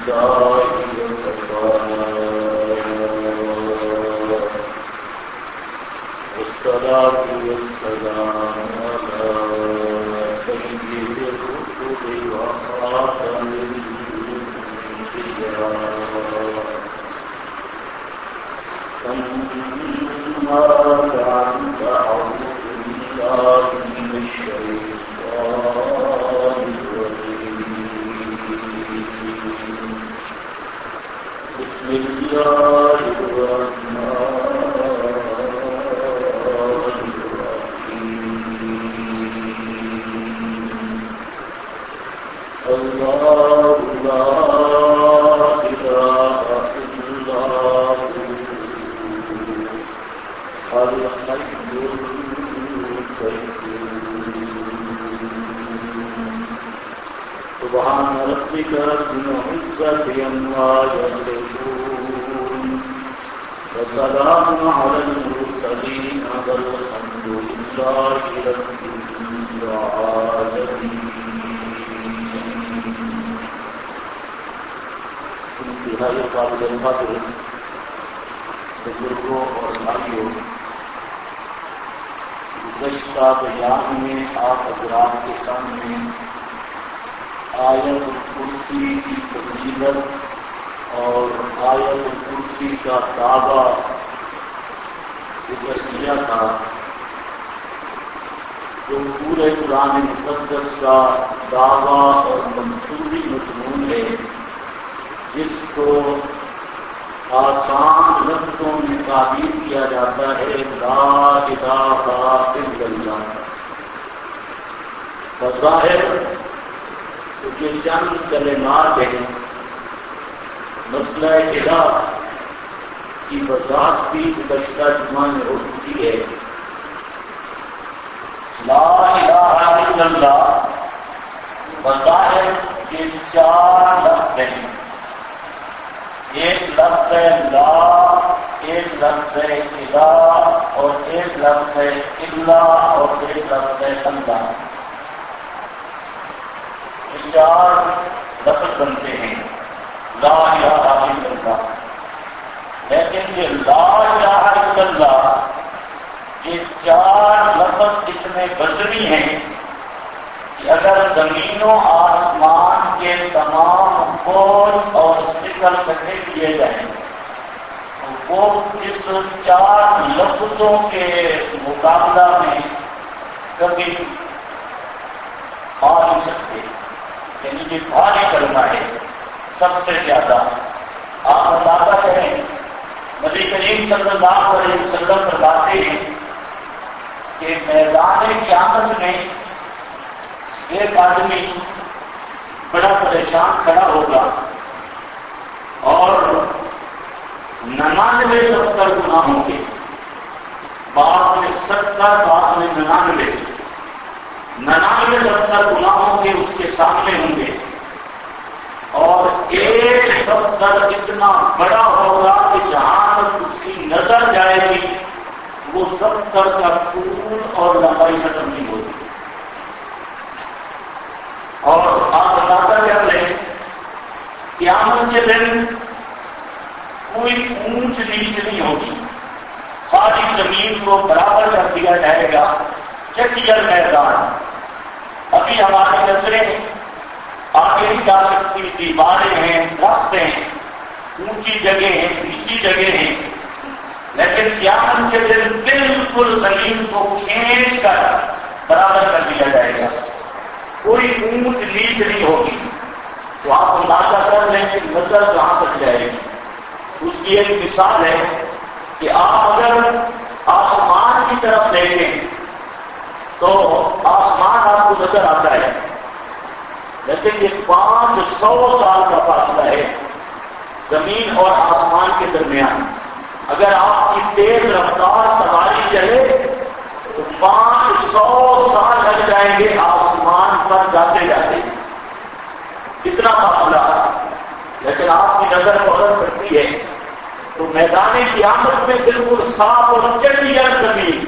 والصلاة والسلام على سيد الرسل وخاتم الأنبياء أما بعد أعوذ بالله من الشيطان الرجيم بسم الله الرحمن الله لا إله إلا هو الحي القيوم سبحان ربك رب العزة عما يصفون وسلام على المرسلين والحمد لله رب العالمين. انتہائی قابل قدر بزرگوں اور بھائیوں، گزشتہ بیان میں آپ حضرات کے سامنے آیت الکرسی کی فضیلت اور آیت الکرسی کا دعویٰ ذکر کیا تھا، جو پورے قرآن مقدس کا دعویٰ اور منصوبی مضمون ہے، جس کو آسان لفظوں میں تعبیر کیا جاتا ہے لا الہ الا اللہ. بظاہر تو یہ چند کلمات ہیں، مسئلہ الہ کی وضاحت بھی گزشتہ جمعہ میں ہو چکی ہے. لا الہ الا اللہ بظاہر یہ چار لفظ ہیں، ایک لفظ ہے لا، ایک لفظ ہے الہ، اور ایک لفظ ہے الا، اور ایک لفظ ہے اللہ. یہ چار لفظ بنتے ہیں لا الہ الا اللہ. لیکن یہ لا الہ الا اللہ یہ چار لفظ اتنے وزنی ہیں کہ اگر زمین و آسمان کے تمام بول اور سکل اکٹھے کیے جائیں تو وہ اس چار لفظوں کے مقابلہ میں کبھی آ نہیں سکتے. یعنی یہ بھاری کرنا ہے سب سے زیادہ. آپ اندازہ کریں، نبی کریم صلی اللہ علیہ وسلم فرماتے ہیں کہ میدان قیامت میں ایک آدمی بڑا پریشان کھڑا ہوگا اور 99 70 گناہ ہوں گے، بعض میں 70 بعض میں 99 70 گناہ ہوں گے اس کے سامنے ہوں گے، اور ایک دفتر اتنا بڑا ہوگا کہ جہاں تک اس کی نظر جائے گی وہ دفتر کا طول اور لمبائی ختم نہیں ہوگی. اور آپ اندازہ کر لیں قیامت کے دن کوئی اونچ نیچ نہیں ہوگی، ساری زمین کو برابر کر دیا جائے گا. چکر میدان، ابھی ہماری نظریں آگے نہیں جا سکتی، دیواریں ہیں، درخت ہیں، اونچی جگہ ہیں، نیچی جگہ ہیں، لیکن قیامت کے دن بالکل زمین کو کھینچ کر برابر کر دیا جائے گا، کوئی اونچ نیچ نہیں ہوگی. تو آپ اندازہ کر لیں کہ نظر کہاں تک جائے گی. اس کی ایک مثال ہے کہ آپ اگر آسمان کی طرف دیکھیں تو آسمان آپ کو نظر آتا ہے، لیکن یہ 500 سال کا فاصلہ ہے زمین اور آسمان کے درمیان. اگر آپ کی تیز رفتار سواری چلے تو 500 سال لگ جائیں گے آسمان پر جاتے جاتے. کتنا فاصلہ، لیکن آپ کی نظر فوراً پڑتی ہے تو میدان قیامت میں بالکل صاف اور کلیئر زمین،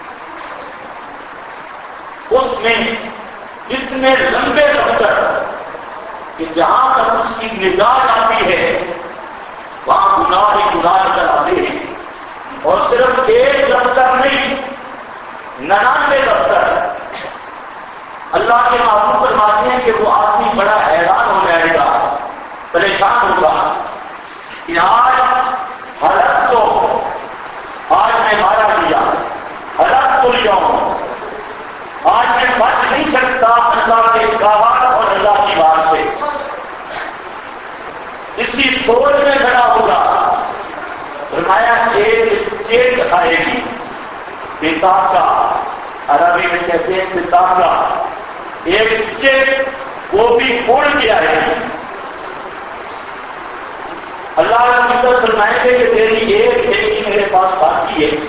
اس میں اتنے لمبے دفتر کہ جہاں تک اس کی نگاہ جاتی آتی ہے وہاں گناہ ہی گناہ نظر آتے ہیں، اور صرف ایک دفتر نہیں، 99 دفتر۔ اللہ کے معبود فرماتے ہیں کہ وہ آدمی بڑا حیران ہو جائے گا، پریشان ہوگا کہ آج حلق تو آج میں مارا گیا، حلق تو جاؤں، آج میں بچ نہیں سکتا اللہ کے کہا اور اللہ کی بات سے۔ اسی سوچ میں کھڑا ہوگا، فرمایا ایک چیک آئے گی، پتا کا، عربی میں کہتے ہیں پتا کا، ایک چیک وہ بھی اڑ کے آئے گی۔ اللہ نے فرمائیں گے کہ تیری ایک نیکی میرے پاس باقی ہے،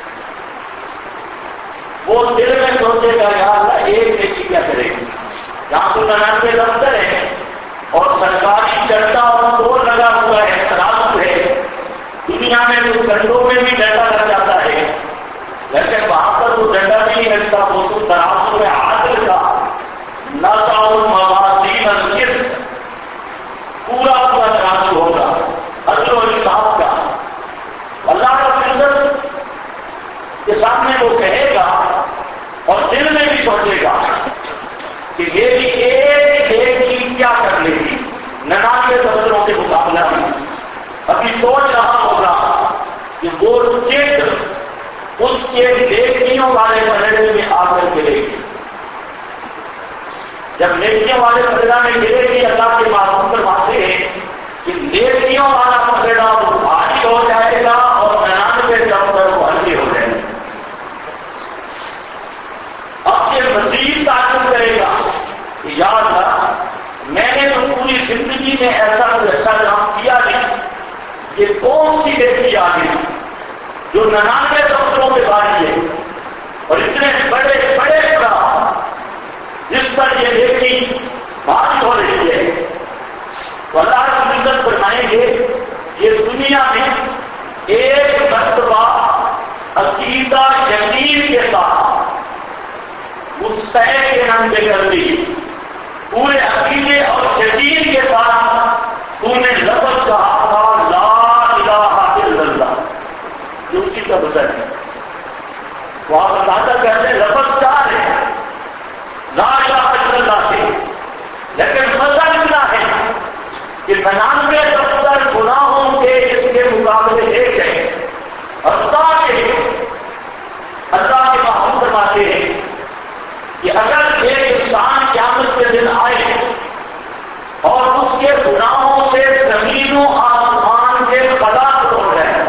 وہ دل میں سوچے گا یا اللہ ایک نیکی کیا کرے گی، یہاں تو 99 دفتر ہے اور سرکاری چڑھتا اور توڑ لگا ہوا ہے، ترازو ہے، دنیا میں تو گھنٹوں میں بھی ڈنڈا لگ جاتا ہے، لیکن وہاں پر وہ ڈنڈا نہیں لگتا، وہ تو ترازو ہے عادل کا، نَطَعُ الْمَوَازِينَ الْقِسْطَ، پورا پورا ترازو ہوگا عدل و انصاف کا۔ اللہ کا عزت کے سامنے وہ کہے گا اور دل میں بھی سوچے گا کہ یہ بھی ایک نیکی کیا کر لے گی 99 دفتروں کے مقابلہ میں۔ ابھی سوچ رہا ہوگا کہ وہ چٹ اس کے نیکیوں والے پلڑے میں آ کر گرے گی۔ جب نیکیوں والے پلڑا میں گرے گی، اللہ کے معبود فرماتے ہیں کہ نیکیوں والا پلڑا وہ بھاری ہو جائے گا اور 99 دفتر وہ ہلکے ہو جائیں گے۔ اب یہ مزید تعلق کرے گا کہ یا اللہ میں نے تو پوری زندگی میں ایسا کوئی اچھا کام کیا نہیں، یہ کون سی نیکی آ گئی جو 99 دفتروں کے باری ہے اور اتنے بڑے بڑے کام جس پر یہ نیکی بھاری ہو رہی ہے۔ تو اللہ کی عزت فرمائیں گے یہ دنیا میں ایک مرتبہ عقیدہ یقین کے ساتھ مستعد کے نام پہ کر دی، پورے عقیدے اور یقین کے ساتھ تو نے لفظ کہا تھا لا الہ الا اللہ، جو اسی کا بدل ہے۔ وہ آپ اندازہ کرتے ہیں لفظ چار ہے لا الہ الا اللہ سے، لیکن مزہ اتنا ہے کہ 99 دفتر گناہوں کے اس کے مقابلے ایک ہے۔ اللہ کے معبود فرماتے ہیں کہ اگر ایک انسان قیامت کے دن آئے اور اس کے گناہوں سے زمین و آسمان کے خلا توڑ جائے،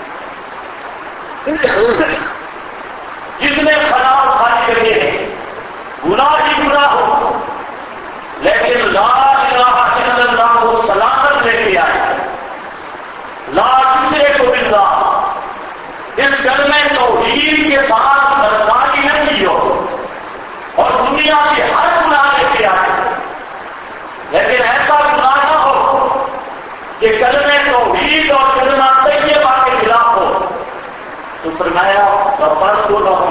جتنے خلا خالی کرے ہیں گناہ ہی گناہ ہو، لیکن لا الہ الا اللہ کو سلامت لے کے آئے، لا دوسرے کو باللہ، اس کلمہ توحید کے ساتھ بدکاری نہ کی ہو اور دنیا کے ہر گناہ لے کے آئے، لیکن ایسا گناہ نہ ہو کہ کلمہ توحید اور کلمہ طیبہ کے خلاف ہو، تو فرمایا غفرت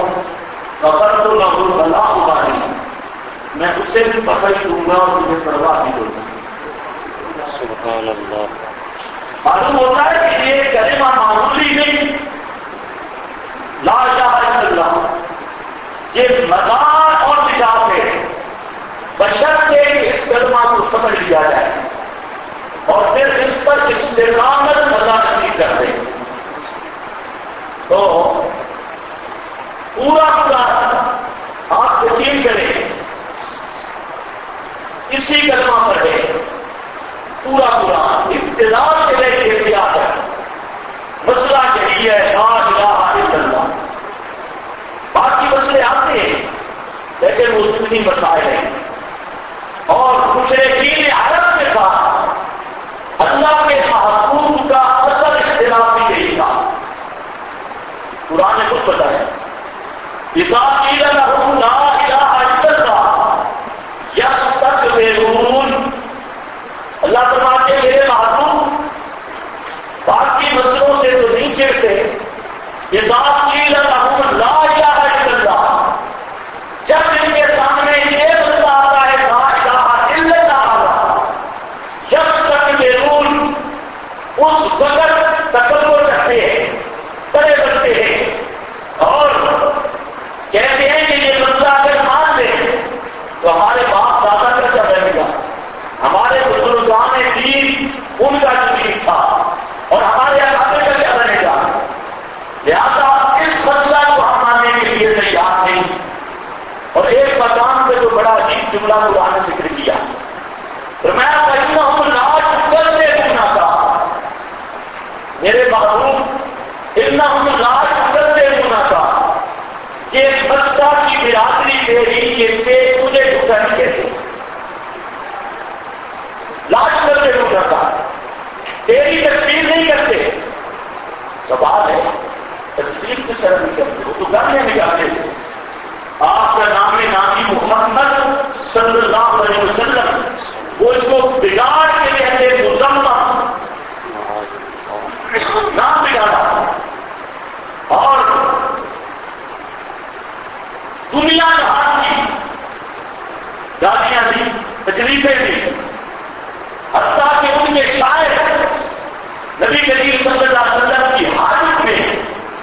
لہ ولا ابالی، میں اسے بھی پکڑ دوں گا اور تمہیں پرواہ نہیں دوں گا۔ سبحان اللہ۔ معلوم ہوتا ہے کہ یہ کلمہ معمولی نہیں، لا الہ الا اللہ یہ مدار اور نجات ہے، بشرطے کہ اس کلمہ کو سمجھ لیا جائے اور پھر اس پر استقامت مزہ نصیب کر دیں۔ تو پورا آپ یقین کریں، اسی کلمہ پر ہے پورا ابتدا سے لے کے اختیار ہے۔ مسئلہ یہی ہے لا الہ الا اللہ، باقی مسئلے آتے ہیں لیکن وہ ضمنی مسائل ہیں، اور مشرکین عرب کے ساتھ اللہ کے محبوب کا اصل اختلاف بھی یہی تھا۔ قرآن نے خود بتایا اذا قیل لهم لا الہ الا اللہ یستکبرون، اللہ فرماتے ہیں میرے محبوب باقی مسئلوں سے تو نہیں چڑھتے، اذا قیل لهم لا الہ الا اللہ، جب ان کے سامنے یہ مسئلہ آتا ہے لا الہ الا اللہ یستکبرون، جملہ قرآن نے ذکر کیا، فرمایا فَإِنَّهُمْ لَا يُكَذِّبُونَكَ، میرے محبوب انہم لا يُكَذِّبُونَكَ، کہ مکہ کی برادری تیری کہ تجھے جھوٹا نہیں کہتے، لا يُكَذِّبُونَكَ، تیری تکفیر نہیں کرتے. سوال ہے تکفیر کس طرح نہیں کرتے؟ وہ تو گالیاں نکالتے تھے. آپ کا نام نامی محمد صلی اللہ علیہ وسلم، وہ اس کو بگاڑ کے کہتے مزمہ، نام بگاڑا اور دنیا جہان کی گالیاں دی، تکلیفیں دی، حتیٰ کہ ان کے شاعر نبی کریم صلی اللہ علیہ وسلم کی حاجت میں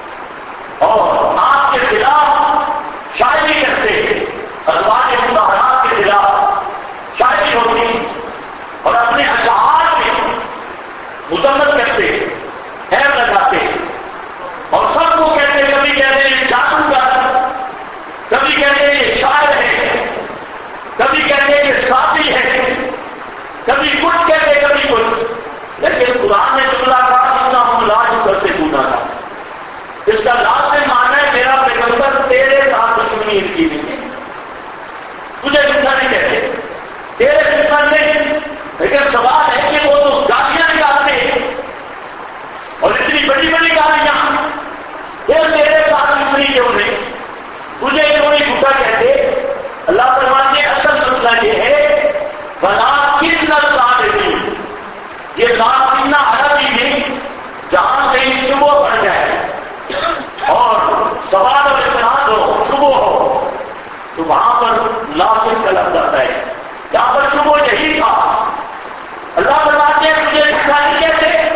اور آپ کے خلاف شاعری کرتے، ازواج مطہرات کے خلاف شاعری ہوتی اور اپنے اشعار میں مذمت کرتے، خیر لگاتے اور سب کو کہتے، کبھی کہتے ہیں جادوگر، کبھی کہتے ہیں یہ شاعر ہے، کبھی کہتے ہیں یہ ساتھی ہے، کبھی کچھ کہتے کبھی کچھ. لیکن قرآن نے جملہ کہا انہم لا یکذبونک تھا، اس کا لازم معنی ہے میرا پیغمبر تیرے ساتھ دشمنی کی نہیں ہے، تجھے جھوٹا نہیں کہتے، تیرے دشمن نہیں. لیکن سوال ہے کہ وہ تو گالیاں نکالتے ہیں اور اتنی بڑی بڑی گالیاں، پھر تیرے ساتھ دشمنی کیوں نہیں، تجھے کیوں نہیں جھوٹا کہتے؟ اللہ فرماتے ہیں اصل مسئلہ یہ ہے وَلَٰكِنَّ الصَّادِقِينَ، یہ لاکن عربی میں جہاں کہیں شبہ بڑھ جائے اور سوال اور اعتراض ہو، شبہ ہو، تو وہاں پر لاکن کا لفظ آتا ہے. یہاں پر شبہ یہی تھا. اللہ فرماتے ہیں مجھے جھوٹا نہیں کہتے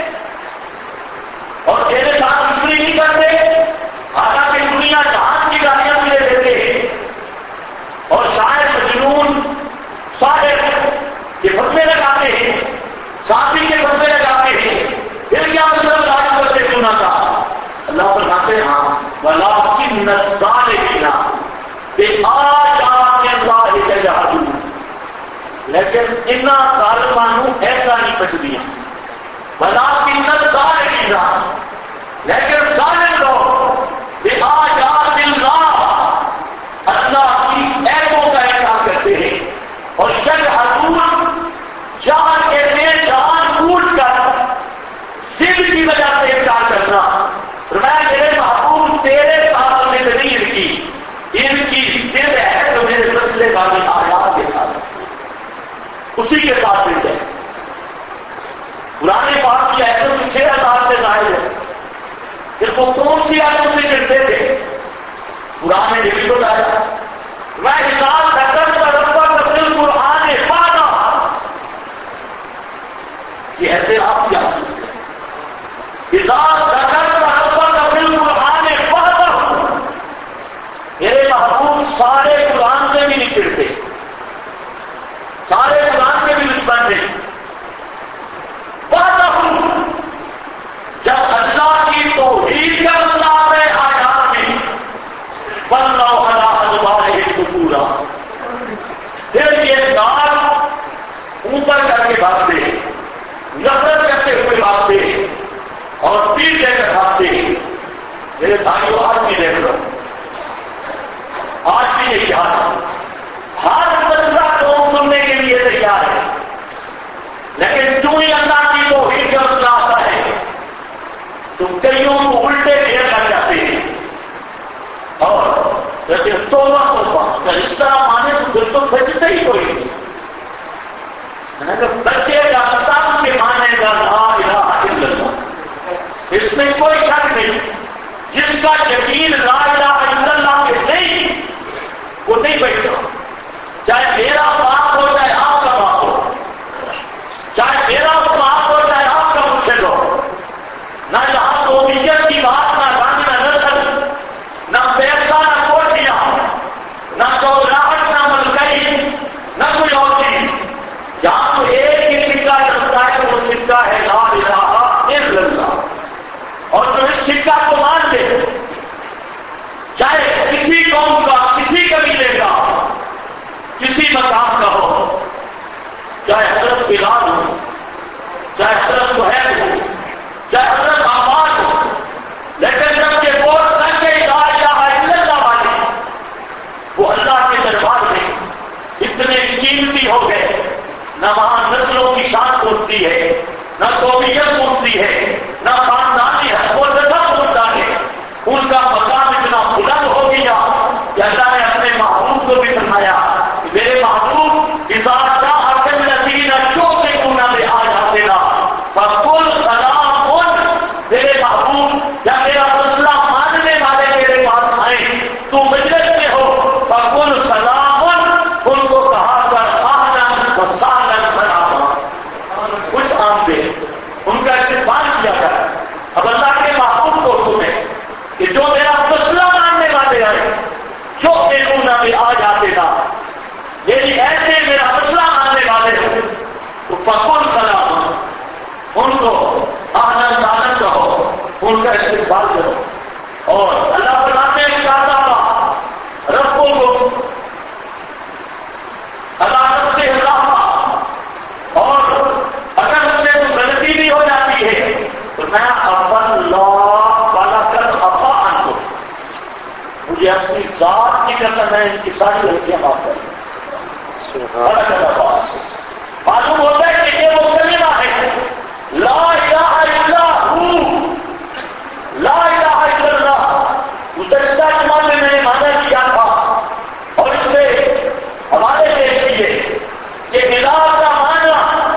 اور تیرے ساتھ دشمنی نہیں کرتے، حالانکہ دنیا جہان کی گالیاں مجھے دیتے ہیں اور شاید مجنون صالح کے فتوے لگاتے ہیں، ساتھی کے فتوے لگاتے ہیں. پھر کیا مطلب لاجھ سے سنا تھا؟ اللہ فرماتے ہیں ہاں وَلَٰكِنَّ الصَّادِقِينَ بِآيَاتِ اللَّهِ يَجْحَدُونَ، لیکن انہاں ظالمانوں ایسا نہیں بچ دیا. وَلَٰكِنَّ الصَّادِقِينَ، لیکن ظالم لوگ بِآيَاتِ اللَّهِ، اللہ کی ایتوں کا انکار کرتے ہیں اور یجحدون، جہاں کہتے ہیں جان بوجھ کر ضد کی وجہ سے انکار کرنا. میں میرے محبوب تیرے ساتھ میں نہیں ان کی ضد ہے تو میرے مسئلے والی آیات کے ساتھ اسی کے ساتھ ضد ہے. پرانے پاک کی ایتوں کی 6000 سے ظاہر ہے. پھر وہ کون سی آیتوں سے چڑھتے تھے؟ قرآن نے یہ بھی بتایا میں حساب کرتا ربا کا دل قرآن پانا، یہ ایسے آپ کیا حساب کرتا ربا کا دل قرآن پانا. میرے محبوب سارے قرآن سے بھی نہیں چڑھتے، سارے قرآن سے بھی دشمن تھے. پاتا ہوں جب اللہ کی توحید کا اللہ ہے آیات میں بننا والا ازواج پورا، پھر یہ نام اوپر کر کے بھاگتے، نفرت کرتے ہوئے بھاگتے اور پیٹ دے کر بھاگتے. میرے بھائیوں آج بھی دیکھ لو، آج بھی یہی حال ہے. ہر مسئلہ قوم سننے کے لیے تیار ہے، لیکن جو ہی اللہ کی توحید کا مسئلہ آتا ہے تو کئیوں کو الٹے پھیر کر جاتے ہیں اور جیسے توبہ اس طرح مانے تو پھر تو بچتے ہی کوئی نہیں. بچے کا تب کے مانے کا لا الہ الا اللہ، اس میں کوئی شک نہیں. جس کا یقین لا الہ الا اللہ کے نہیں وہ نہیں بیٹھتا، چاہے میرا باپ ہو چاہے آپ کا باپ ہو، چاہے میرا باپ ہو چاہے آپ کا مرشد ہو. نہ یہاں قومیت کی بات، نہ رنگ، نہ نسل، نہ پیسہ، نہ کوٹیاں، نہ دولت، نہ ملکئی، نہ کوئی اور چیز. یہاں تو ایک ہی سکہ رکھتا ہے، وہ سکہ ہے لا الہ الا اللہ. اور جو اس سکہ کو مان دے، چاہے کسی قوم کا، کسی قبیلے کا، نہ قومیت ملتی ہے، نہ خاندانی حق و نسب ملتا ہے. ان کا مقام اتنا بلند ہو گیا کہ اللہ نے اپنے محبوب کو بھی فرمایا میرے محبوب اذا جاءك الذین یؤمنون بآیاتنا فقل سلام. میرے محبوب یا میرا مسئلہ ماننے والے میرے پاس آئے، تو مجلس میں ہو، فقل سلام، ان کو کہا کر اہلا وسہلا مرحبا، کچھ آمدے، ان کا استقبال کیا کر. اب اللہ کے محبوب کو حکم ہے کہ جو میرا مسئلہ ماننے والے آئے، جو میرا بھی آ جاتے نا، یعنی ایسے میرا مسئلہ ماننے والے ہو تو فقل سلام، ان کو آنند آنند کہو، ان کا استقبال کرو. اور اللہ فرماتے ہیں چاہتا تھا ربوں کو عدالت سے اللہ، اور اگر ان سے کوئی غلطی بھی ہو جاتی ہے تو میں اللہ والا کر افان کو، مجھے اپنی ذات کی قسم ہے ان کی ساری غلطیاں معاف کریں. معلوم ہوتا ہے کہ یہ وہ کلمہ ہے لا الہ الا ہو، لا الہ الا اللہ. گزشتہ جمعہ میں نے مانا کیا تھا اور اس میں ہمارے پیش کیے کہ الہ کا معنی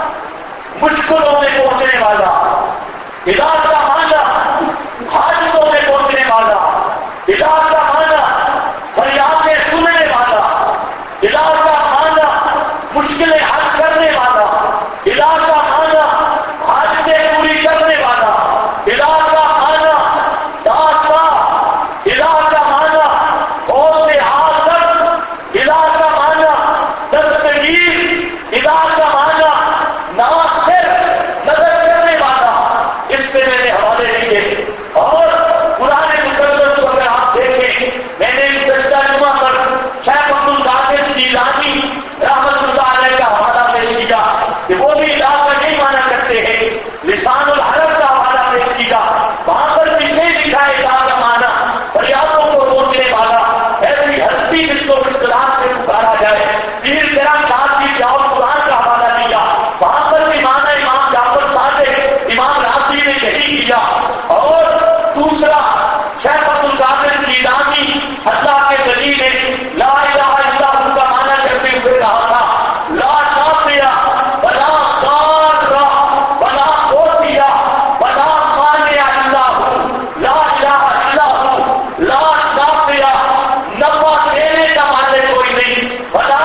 مشکلوں میں پہنچنے والا، الہ کا معنی حاجتوں میں پہنچنے والا، الہ کا معنی فریادیں سننے والا، الہ کا معنی مشکلیں حل کرنے والا، الہ کا معنی حاجتیں پوری کرنے والا، الہ کا معنی داتا، الہ کا معنی غوث اعظم، الہ کا معنی دستگیر، الہ کا معنی ناصر، مدد کرنے والا. اس پہ میں نے حوالے دیے. اور قرآن مقدس کو اگر آپ دیکھیں، میں نے گزشتہ جمعہ پر شیخ عبد القادر جیلانی رحمۃ اللہ علیہ کا حوالہ پیش کیا کہ وہ بھی الہ کا نہیں مانا کرتے ہیں. لسان الحرب کا حوالہ پیش کیا، وہاں پر بھی نہیں لکھا ہے الہ کا مانا فریادوں کو روکنے والا، ایسی ہستی جس کو مشکلات سے پکارا جائے. پیر کرام صاحب کی جاؤ قرآن کا حوالہ دیا، وہاں پر بھی مانا امام جعفر صادق امام رازی نے یہی کیا. اور دوسرا شیخ عبد القادر جیلانی اللہ کے ولی نے لا الہ الا اللہ کا مانا کرتے ہوئے کہا تھا لا نافع ولا ضار ولا عطیہ ولا مانع الا ہو، لا الہ الا ہو، لا نافع، نفع دینے کا مالک کوئی نہیں، ولا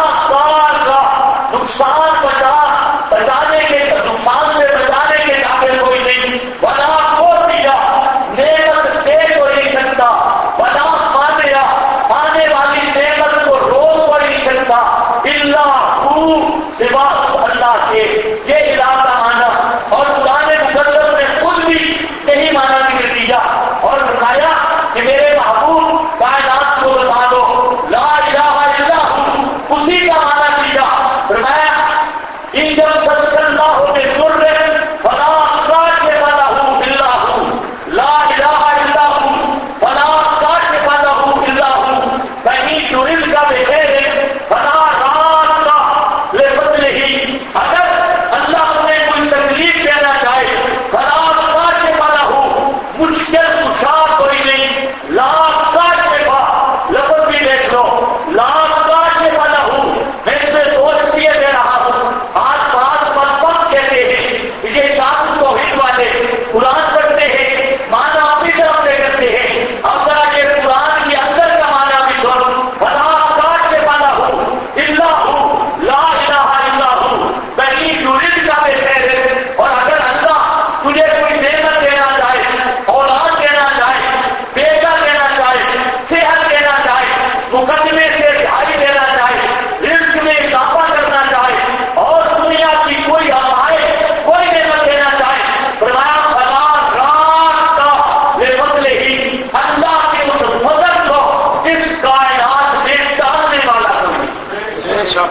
ضار، نقصان بچانے کے نقصان سے بچانے کے قابل کوئی نہیں، ولا عطیہ، نعمت دے کو نہیں سکتا، ولا مانع، آنے والی نعمت کو روک کو نہیں سکتا، الا ہو، سوا اللہ کے. یہ الہ کا معنی. اور قرآن مقدس نے خود بھی یہی معنی ذکر دیا اور بتایا کہ میرے محبوب کائنات کو بتا دو لا الہ الا ہو، اسی کا معنی دیا. فرمایا ان جب سچ اللہ نے ضرور فلا کاشف له الا ہو، لا الہ الا ہو فلا کاشف له الا ہو، کہیں جرل کا بغیر فلا رات کا لفظ نہیں. اگر اللہ نے کوئی تکلیف دینا چاہے فلا کاشف له، مشکل کشا کوئی نہیں، لا کاشف، لفظ بھی دیکھ لو، لا کاشف له. میں اس میں دو نصیحتیں دے رہا ہوں. آج بات مذہب کہتے ہیں، یہ شاعر توحید والے قرآن پڑھتے ہیں، معنی اپنی طرف سے کرتے ہیں. اب ذرا یہ قرآن کے اندر کا معنی بھی سن، فلا کاشف له الا ہو، لا الہ الا ہو، کہیں یرید کا بغیر. اور اگر اللہ تجھے کوئی نعمت دینا چاہے، اولاد دینا چاہے، بیٹا دینا چاہے، صحت دینا چاہے، مقدمے سے رہائی دینا چاہے، رزق میں اضافہ کرنا چاہے، اور دنیا کی کوئی آئے کوئی نعمت دینا چاہے، فرمایا فلا رات کا لفضل ہی، اللہ کے اس فضل کو اس کائنات میں ڈالنے والا کوئی.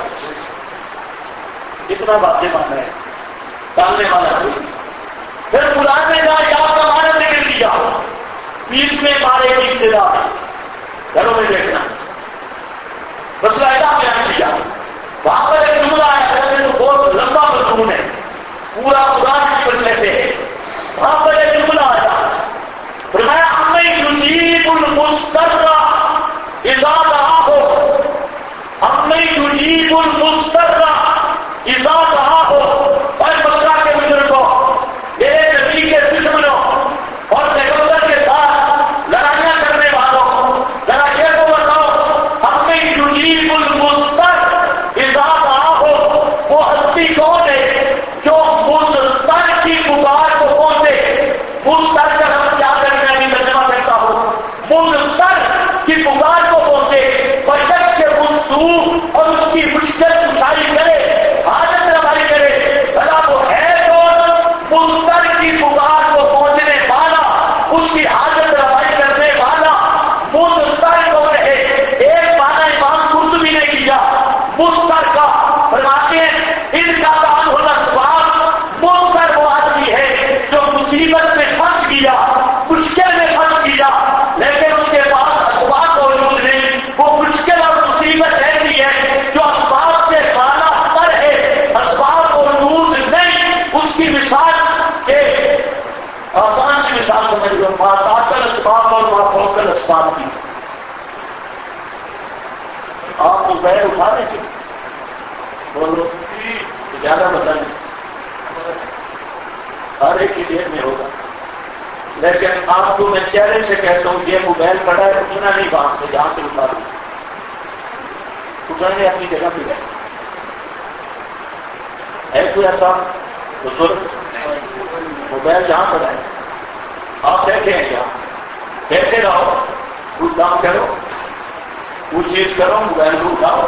اتنا باتیں ماننا ہے، ڈالنے والا کوئی. پھر قرآن نے کہا یا کا معنی ذکر کیا، بیچ میں مارے کی ابتدا، گھروں میں دیکھنا مسئلہ ایسا بیان کیا. وہاں پر ایک جملہ ہے تو بہت لمبا مضمون ہے، پورا قرآن کی مسئلے جو ماتاثر اسباب اور مافوقل اسباب کی آپ کو بیر اٹھا دیں گے بولو زیادہ پتہ نہیں ہر ایک کی دیر میں ہوگا، لیکن آپ کو میں چہرے سے کہتا ہوں یہ موبائل پڑا ہے اٹھنا نہیں وہاں سے جہاں سے اٹھا دوں اٹھانے اپنی جگہ پہ گئے ہے کوئی ایسا بزرگ موبائل جہاں پڑا ہے آپ بیٹھے ہیں جہاں بیٹھے رہو، کچھ کام کرو، کچھ چیز کرو، موبائل کو اٹھاؤ،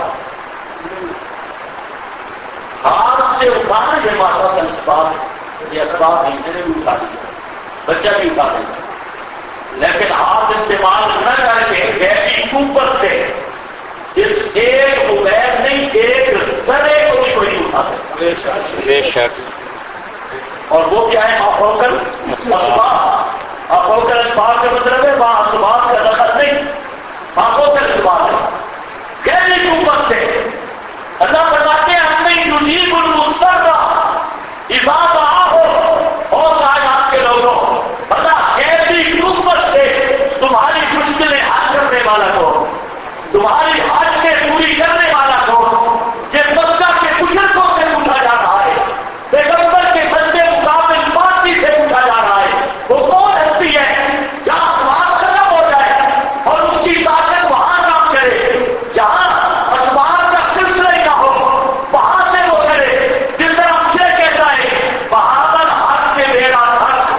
ہاتھ سے اٹھانا یہ ماتا کا اسباب ہے، یہ اسباب نہیں، میں نے بھی اٹھا دیا، بچہ بھی اٹھا دیا، لیکن ہاتھ استعمال نہ کر کے گیٹی اوپر سے اس ایک موبائل نہیں ایک ذرے کو بھی کوئی نہیں اٹھا سکتا، بے شک۔ اور وہ کیا ہے مافوقل اسباب، مافوقل اسباب کا مطلب ہے وہاں اسباب کا دخل نہیں، مافوقل اسباب ہے گیٹی اوپر سے اللہ بتاتے ہیں ہم نے یجیب المضطر اذا دعاہ، اور کائنات کے لوگوں بتا کیسی قوت سے تمہاری مشکلیں حل کرنے والا کو، تمہاری حاجتیں پوری کرنے والا کو، یہ مکہ کے مشرکوں سے پوچھا جا رہا ہے، پیغمبر کے بندے مقابل پارٹی سے پوچھا جا رہا ہے، وہ کون ہستی ہے جہاں اسباب ختم ہو جائے اور اس کی طاقت وہاں کام کرے، جہاں اسباب کا سلسلہ ہی نہ ہو وہاں سے وہ کرے، جس طرح مجھے کہتا ہے بہادر ہاتھ کے بیڑا تھک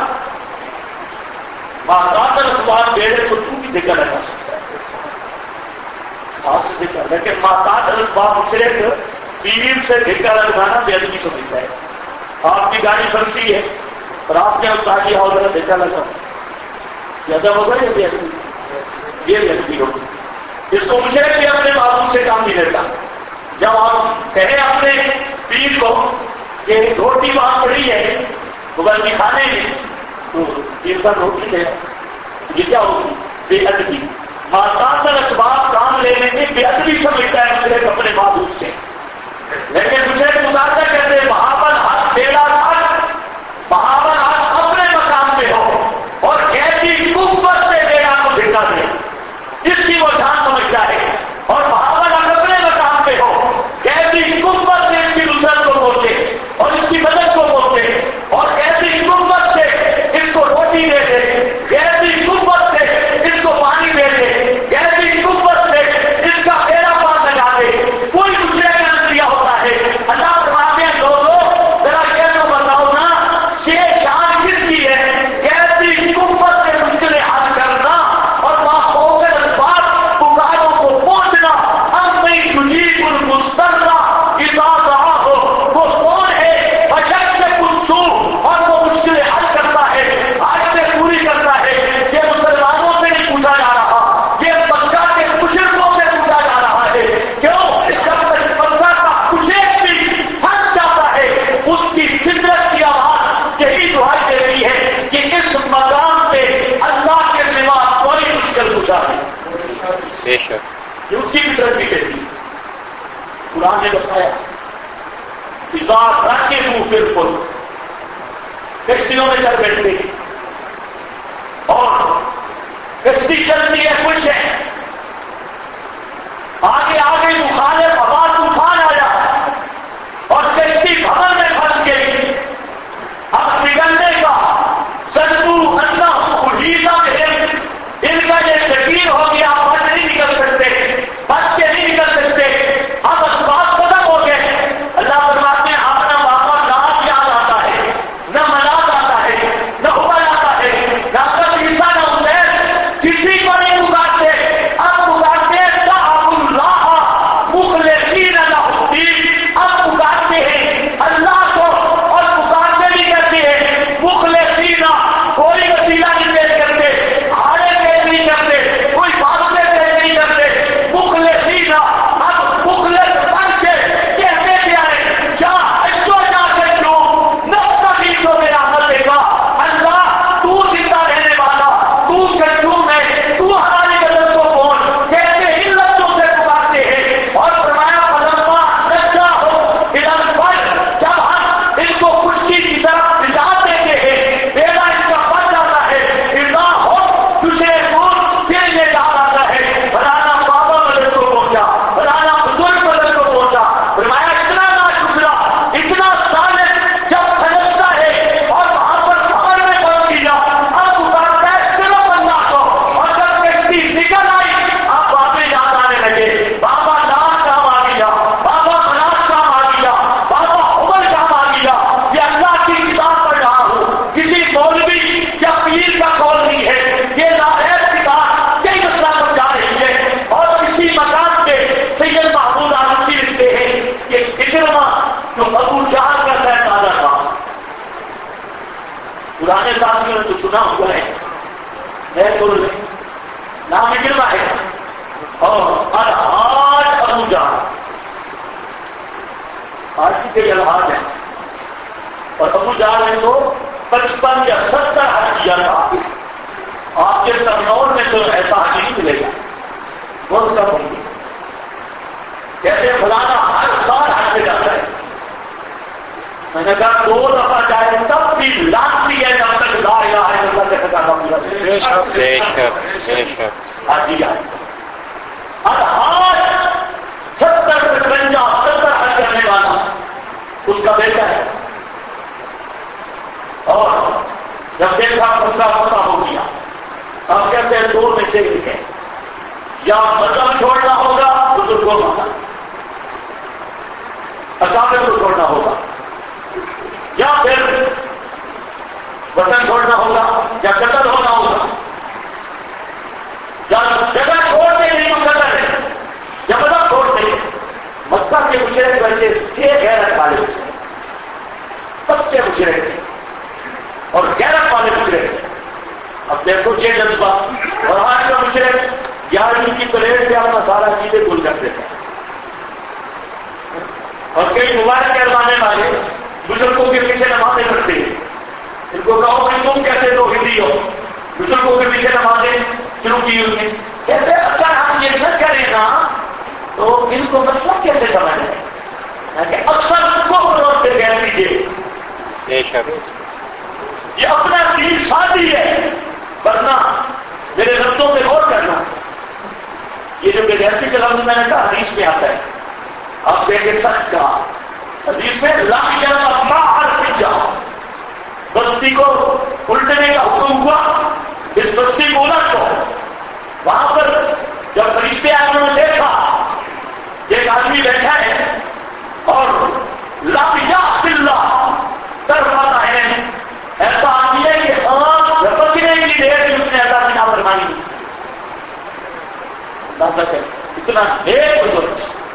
بہادر اسباب بیڑے کو تو بھی ذکر رکھا سکتا ہے ہاتھ سے ذکر، لیکن بہادر اسباب مشرک بیوی سے ذکر لگانا بے ادبی سمجھتا ہے، آپ کی گاڑی پھنسی ہے اور آپ نے اس آگے ہو ذرا ذکر لگا یہ ادب ہوگا یا بے ادبی؟ یہ بے ادبی ہوگی، اس کو مشرک بھی اپنے معلوم سے کام نہیں لیتا، جب آپ کہیں اپنے پیر کو کہ روٹی وہاں پڑی ہے باورچی خانے میں تو پیر صاحب روٹی دے، یہ کیا ہوگی؟ بے ادبی، ماتاثر اسباب کام لینے میں بے ادبی سمجھتا ہے مشرک اپنے معلوم سے، لیکن مشرک مطالعہ کرتے بہاول حق بیڑا تھک، بہاول حق اپنے مقام پہ ہو اور کیسی قوت سے بیڑا کو دھکا دے، اس کی وہ جان سمجھتا ہے، اور بہاول حق اپنے مقام پہ ہو کیسی قوت سے اس کی نصرت کو پہنچے اور اس کی مدد کو پہنچے، اور کیسی قوت سے اس کو روٹی دے دے، کیسی قوت سے اس کو پانی دے دے، کیسی قوت سے اس کا بیڑا پار لگا دے، کوئی دوسرے کا نظریہ ہوتا ہے۔ اللہ فرماتے ہیں لوگوں ذرا یہ تو بتاؤ نا یہ شان کس کی ہے، کیسی قوت سے مشکلیں حل کرنا اور مافوقل اسباب پکاروں کو پہنچنا، ہم نہیں یجیب المضطر اذا دعاہ، وہ کون ہے بشک سے پرسو اور وہ مشکلیں حل کرتا ہے، حاجتیں پوری کرتا ہے، یہ مسلمانوں سے نہیں پوچھا جا رہا، یہ مکہ کے مشرکوں سے پوچھا جا رہا ہے، کیوں؟ جب تک مکہ کا مشرک بھی پھنس جاتا ہے اس کی فطرت کی آواز یہی دعائی دے رہی ہے کہ اس مقام پہ اللہ کے سوا کوئی مشکل پوچھا نہیں، بے شک۔ یہ اس کی فطرت بھی کہتی ہے، قرآن نے بتایا اذا رکبوا فی الفلک، کشتیوں میں چل بیٹھتے ہیں اور کشتی چلتی ہے کچھ ہے، آگے آگے مخالف ہوا طوفان آیا اور کشتی بھون میں پھنس گئی، اب پگھلنے کا سنبو انا اڑیتا ہے، ان کا یہ شکیر ہو گیا، بچ نہیں نکل سکتے، بچ کے نہیں نکل سکتے، اب اسباب ختم ہو گئے۔ اللہ فرماتے ہیں اپنا باپا نام یاد آتا ہے، نہ مناد آتا ہے، نہ حبل آتا ہے، نہ عیسیٰ نہ حسین، کسی کو نہیں پکارتے، اب پکارتے دعوا اللہ مخلصین پرانے ساتھیوں نے تو سنا ہوا ہے نام گرنا ہے. اور الحاج ابو جہل آج کی کئی الحاج ہیں اور ابو جہل نے تو 55 یا 70 حج کیا تھا. آپ کے ترنور میں تو ایسا حج نہیں ملے گا. بہت کم ہوں گے. کہتے فلانا ہر سال حج پہ جاتا ہے. میں نے کہا 2 دفعہ جائے تب بھی لازمی ہے جب تک لا الہ الا اللہ کا ٹھکانا پورا حاجی آئے. الحاج 70 سے 50 حج کرنے والا اس کا بیٹا ہے. اور جب دیکھا پکا ہو گیا اب کہتے ہیں 2 میں سے ایک ہے. یا مذہب چھوڑنا ہوگا بزرگوں کا اکابر کو چھوڑنا ہوگا یا پھر وطن چھوڑنا ہوگا یا قتل ہونا ہوگا. یا جگہ چھوڑ دیں نہیں تو قتل ہے یا مذہب چھوڑ دیں. مکہ کے مشرک ویسے تھے غیرت والے سچے مشرک تھے اور غیرت والے مشرک تھے. اب دیکھو 6 جذبہ اور آج کا مشرک 11ویں کی پریڈ سے اپنا سارا چیزیں بھول کر دیتے ہیں. اور کئی مبارک کہلوانے والے بزرگوں کے پیچھے نمازیں پڑھتے ہیں. ان کو کہو کہ تم کہتے تو ہندی ہو. بزرگوں کے پیچھے نمازیں شروع کی ہوئی ہیں. کہتے اگر ہم یہ نہ کریں نا تو ان کو مسئلہ کیسے سمجھ ہے کہ اکثر کو فروغ سے کہہ دیجیے یہ اپنا دین شادی ہے. ورنہ میرے لفظوں پہ غور کرنا. یہ جو بےغیرتی کا لفظ میں نے کہا حدیث میں آتا ہے. آپ کہیں گے سچ کہا. حدیث میں بستی کو الٹنے کا حکم ہوا. اس بستی کو الٹ کو وہاں پر جب فرشتے آئے انہوں نے دیکھا ایک آدمی بیٹھا ہے اور پاتا ہے ایسا آدمی ہے کہ بچنے کی دیر میں اس نے اللہ کی نافرمانی کی. اتنا ڈھیر بزرگ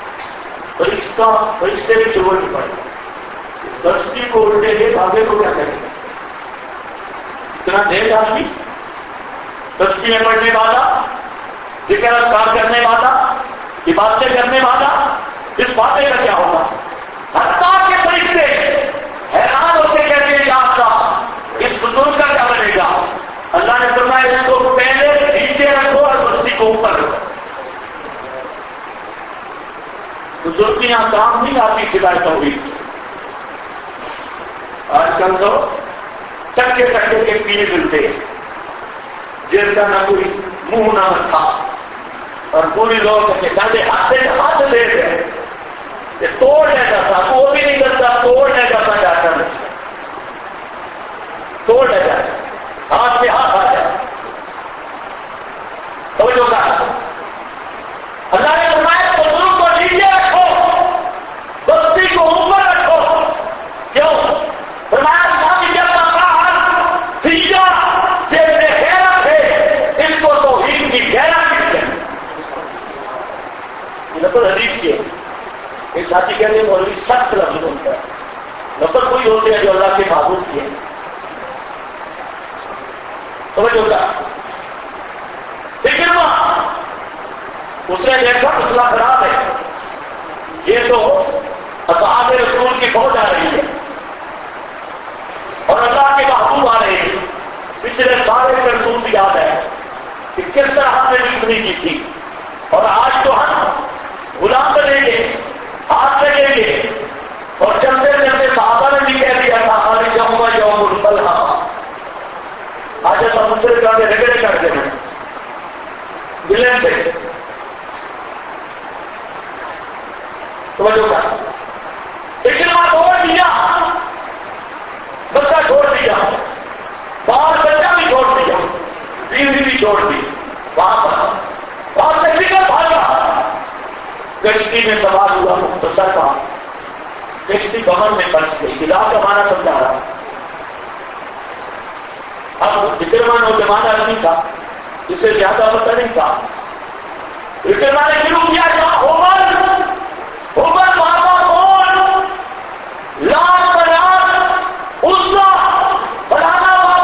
فرشتے بھی چور نہیں پڑے. بستی کو الٹے گے بھاگے کو کیا کریں گے. اتنا ڈھیر آدمی بستی میں پڑھنے والا ذکر اذکار کرنے والا عبادتیں کرنے والا اس باتیں کا کیا ہوگا. حتیٰ کے فرشتے حیران ہوتے کہتے ہیں آپ کا اس بزرگ کا کیا بنے گا. اللہ نے فرمایا اس کو پہلے نیچے رکھو اور بستی کو اوپر رکھو. بزرگیاں کام نہیں آتی شکایت ہوئی. آج کل تو ٹکے کے پینے ملتے جن کا نہ کوئی منہ نہ تھا اور پوری لوگ سارے ہاتھ دے رہے توڑنے کا تھا وہ بھی نہیں کرتا. توڑنے کا تھا جا کر توڑنے کا ہاتھ پہ ہاتھ آ جائے. تو جو کہا اللہ نے فرمایا بزرگ کو نیچے رکھو بستی کو اوپر رکھو. کیوں فرمایا اس کو تو ہند کی گہرا نقل حدیث کی ایک ساتھی کہتے ہیں مولوی سخت لفظ ہوتا ہے. نقل کوئی ہوتے ہیں جو اللہ کے معبود کیے. سمجھ ہوتا لیکن اس نے دیکھا مسئلہ خراب ہے. یہ تو اصحاب رسول کی فوج آ رہی ہے اور اللہ کے محبوب آ رہے ہیں. پچھلے سارے کرتوت یاد ہے کہ کس طرح ہم نے دشمنی کی تھی. اور آج تو ہم غلام بنیں گے ہاتھ لگیں گے. اور چلتے چلتے صحابہ نے بھی کہہ دیا تھا خالی جاؤں گا یوم البلحا. آج ایسا مجھ سے رگڑے کرتے ہیں ولین سے. توجہ کا لیکن وہاں چھوڑ دیا بچہ چھوڑ دیا باہر بچہ بھی چھوڑ دیا بیوی بھی چھوڑ دی. وہاں سے نکل بھاگا. کشتی میں سوار ہوا مختصر کا کشتی بمن میں پھنس گئی. علاج کا مانا سمجھا رہا. اب وکرمان وہ زمانہ نہیں تھا اسے زیادہ پتہ نہیں تھا. وکرما نے شروع کیا عمر بابا کون لاکھ بنات عزا بنانا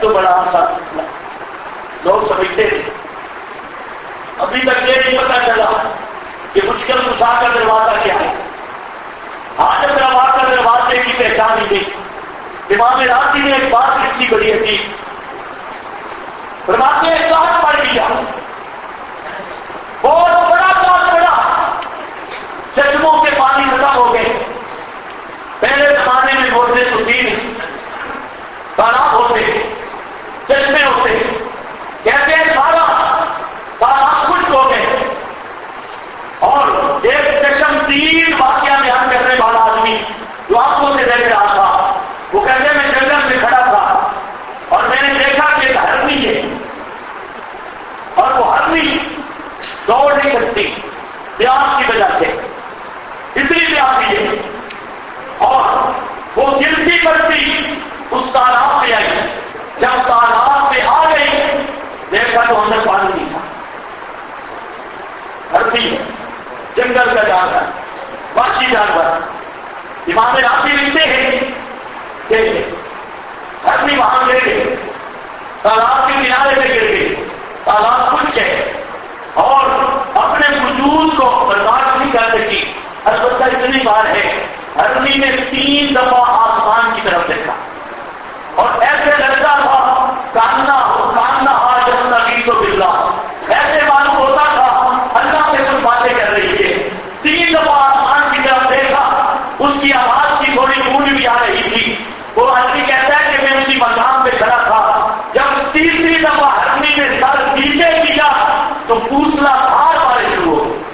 تو بڑا آسان مسئلہ لوگ سمجھتے تھے، ابھی تک یہ نہیں پتا چلا کہ مشکل کشا کا دروازہ کیا ہے۔ حاجت روا کا دروازے کی پہچان ہی نہیں۔ امام راضی نے ایک بات لکھی بڑی عجیب، فرماتے ہیں کاٹ پڑ گیا، بہت بڑا کاٹ پڑا، چشموں کے پانی ختم ہو گئے۔ پہلے زمانے میں ہوتے تو تین تالاب ہوتے، چشمے ہوتے، کہتے ہیں سارا تالاب خشک ہو گئے۔ اور ایک چشم تین واقعہ بیان کرنے والا آدمی جو آنکھوں سے دیکھ رہا تھا، وہ کہتے ہیں میں جنگل میں کھڑا تھا اور میں نے دیکھا کہ ایک ہرنی ہے، اور وہ ہرنی دوڑ نہیں سکتی پیاس کی وجہ سے، اتنی پیاسی ہے، اور وہ گرتی پڑتی اس تالاب میں آئی۔ جب تالاب میں آ گئی دیکھا تو اندر پانی نہیں تھا۔ ہرنی ہے، جنگل کا جانور، وحشی جانور۔ امام راضی لکھتے ہیں کہ ہرنی وہاں گر گئے، تالاب کے کنارے پہ گر گئے، تالاب خشک ہے اور اپنے وجود کو برداشت نہیں کر سکی۔ البتہ اتنی بار ہے ہرنی نے 3 دفعہ آسمان کی طرف دیکھا اور ایسے لگتا تھا کاننا جسنا بیسو بلا، ایسے معلوم ہوتا تھا اللہ سے کچھ باتیں کر رہی ہے۔ 3 دفعہ آسمان کی طرف دیکھا، اس کی آواز کی تھوڑی گونج بھی آ رہی تھی۔ وہ آدمی کہتا ہے کہ میں اسی مقام پہ کھڑا تھا، جب تیسری دفعہ ہرنی نے سر نیچے کیا تو پوچھنا دھار بارش شروع ہو گئی،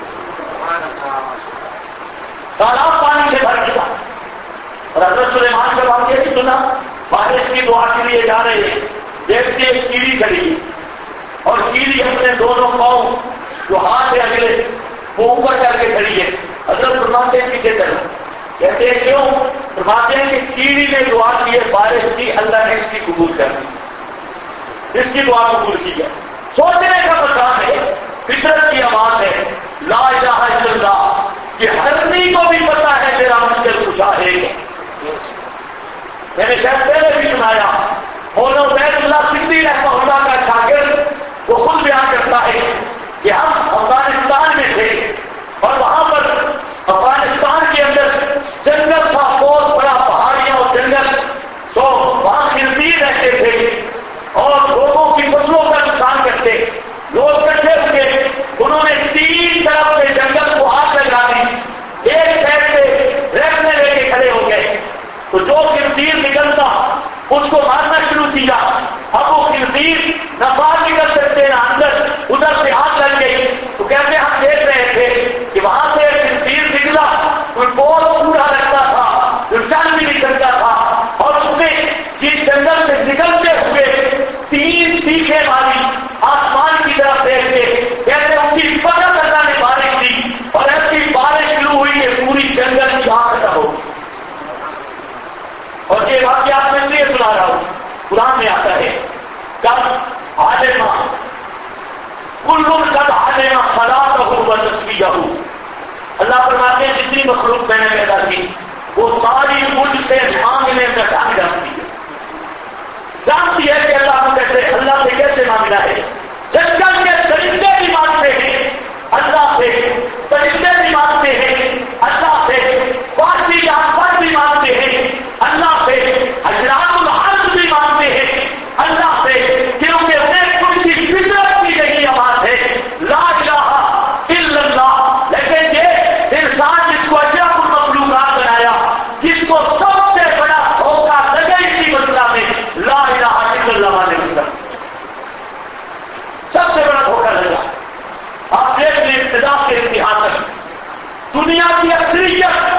تالاب پانی سے بھر گیا۔ اور حضرت سلیمان کا واقعہ بھی سنا، بارش کی دعا کے لیے جا رہے ہیں، دیکھتے ایک کیڑی کھڑی ہے اور کیڑی اپنے دونوں پاؤں جو ہاتھ ہے اگلے وہ اوپر کر کے کھڑی ہے۔ حضرت فرماتے ہیں پیچھے چلو، کہتے ہیں کیوں؟ فرماتے ہیں کہ کیڑی نے دعا کی ہے بارش کی، اللہ نے اس کی قبول کر دی، اس کی دعا قبول کی ہے۔ سوچنے کا مقام ہے، فطرت کی آواز ہے، لا الہ الا اللہ، کہ ہرنی کو بھی پتا ہے تیرا مشکل کشا ہے۔ میں نے شاید پہلے بھی سنایا، مولانا عبید اللہ سندھی رحمہ اللہ کا شاگرد وہ خود بیان کرتا ہے کہ ہم افغانستان میں تھے اور وہاں پر افغانستان کے اندر جنگل تھا، بہت بڑا پہاڑیاں اور جنگل، تو وہاں خنزیر رہتے تھے اور لوگوں کی فصلوں کا نقصان کرتے۔ لوگ کٹھے ہوئے، انہوں نے 3 طرف سے جنگل کو آگ لگا دی، ایک سائڈ سے ریفنے لے کے کھڑے ہو گئے، تو جو خنزیر نکلتا اس کو مارنا شروع کیا۔ اب وہ خنزیر نہ باہر نکل سکتے نہ اندر، ادھر سے آگ لگ گئی۔ تو کہتے ہم دیکھ رہے تھے کہ وہاں سے خنزیر نکلا، کوئی بہت پورا لگتا تھا جو چل بھی نہیں سکتا تھا، اور اس نے جس جنگل سے نکلتے ہوئے 3 سیخیں ماری آسمان کی طرف دیکھ کے، کہتے اسی پتہ اللہ نے بارش دی اور ایسی بارش شروع ہوئی کہ پوری جنگل کی آگ ختم ہو گئی۔ اور یہ واقعات میں اس لیے سنا رہا ہوں، قرآن میں آتا ہے کب عالمہ کل قد عالمہ صلاتہ و تسبیحہ، اللہ فرماتے ہیں جتنی مخلوق میں نے پیدا کی وہ ساری مجھ سے مانگنے میں ڈھانگ جانتی ہے کہ اللہ سے کیسے مانگنا ہے۔ جنگل کے درندے بھی مانگتے ہیں اللہ سے، درندے بھی مانگتے ہیں اللہ سے، وحشی جانور بھی مانگتے ہیں اللہ سے، حشرات الارض بھی مانگتے ہیں اللہ سے، کیونکہ انہیں ان کی فطرت کی یہی آواز ہے لا الہ الا اللہ۔ لیکن یہ انسان جس کو اشرف المخلوقات بنایا، جس کو سب سے بڑا دھوکہ لگے اسی مسئلہ میں لا الہ الا اللہ والے مسئلہ، سب سے بڑا دھوکہ لگا۔ آپ دیکھ لیں ابتدا سے انتہا تک دنیا کی اکثریت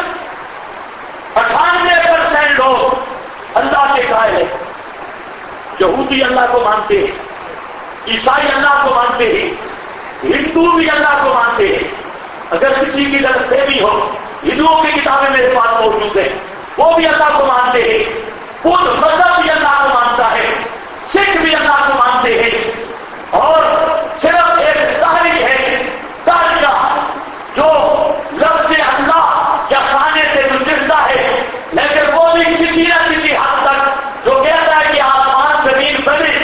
98% لوگ اللہ کے قائل ہیں۔ یہودی اللہ کو مانتے ہیں، عیسائی اللہ کو مانتے ہیں، ہندو بھی اللہ کو مانتے ہیں۔ اگر کسی کی غلط فہمی ہو، ہندوؤں کی کتابیں میرے پاس موجود ہیں، وہ بھی اللہ کو مانتے ہیں، خود مذہب بھی اللہ کو مانتا ہے، سکھ بھی اللہ کو مانتے ہیں، اور صرف ایک تحریک ہے، تاریخ جو لفظ اللہ یا کھانے سے گزرتا ہے، لیکن وہ بھی کسی نہ کسی حد تک جو کہتا ہے کہ آسمان زمین بنے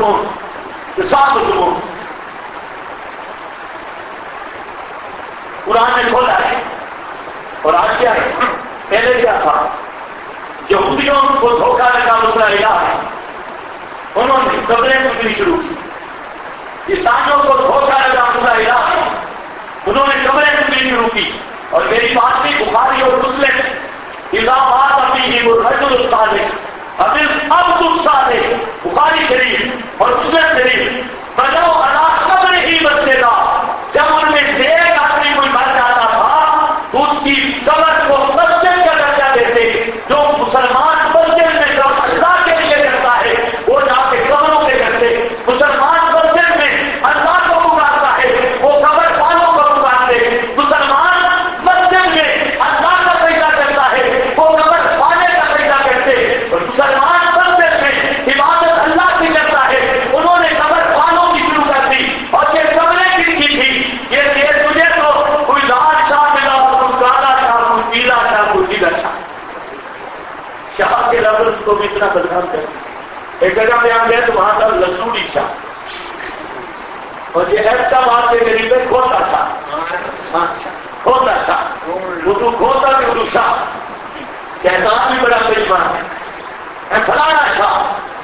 مسلمون سات مسلمون قرآن نے کھولا ہے. اور آج کیا ہے؟ پہلے کیا تھا؟ یہودیوں کو دھوکہ لگا مسئلہ الہ ہے، انہوں نے قبریں پوجنی شروع کی. عیسائیوں کو دھوکہ لگا مسئلہ الہ ہے، انہوں نے قبریں پوجنی شروع کی. اور میری بات بھی بخاری اور مسلم اذا مات فیہم الرجل الصالح عبد الصالح بخاری شریف اور مسلم شریف بنو علی قبرہ مسجدا. جب ان میں دیکھ آدمی کوئی مر جاتا تھا تو اس کی قبر کو مسجد کا درجہ دیتے. جو مسلمان مسجد میں جو اللہ کے لیے کرتا ہے وہ جا کے قبروں پہ کرتے. مسلمان مسجد میں اللہ کو پکارتا ہے وہ قبر والوں کو پکارتے. مسلمان مسجد میں اللہ کا سجدہ کرتا ہے وہ قبر والے کا سجدہ کرتے. اور مسلمان مسجد میں عبادت اللہ کی کرتا ہے انہوں نے قبر والوں کی شروع کر دی. اور یہ قبریں کن کی تھی؟ یہ تجھے تو کوئی لال شاہ ملا، کوئی کالا شاہ، کوئی پیلا شاہ، کوئی نیلا شاہ. شاہ کے لفظ کو بھی اتنا بدنام کر ایک جگہ پہ ہم گئے تو وہاں کا لسوڑی شاہ، اور یہ ایسا بات کے قریب ہے کھوتا شاہ. کھوتا شاہ اردو کھوتا بھی اردو شاہ. شیطان بھی بڑا بےمان ہے. فلانا شاہ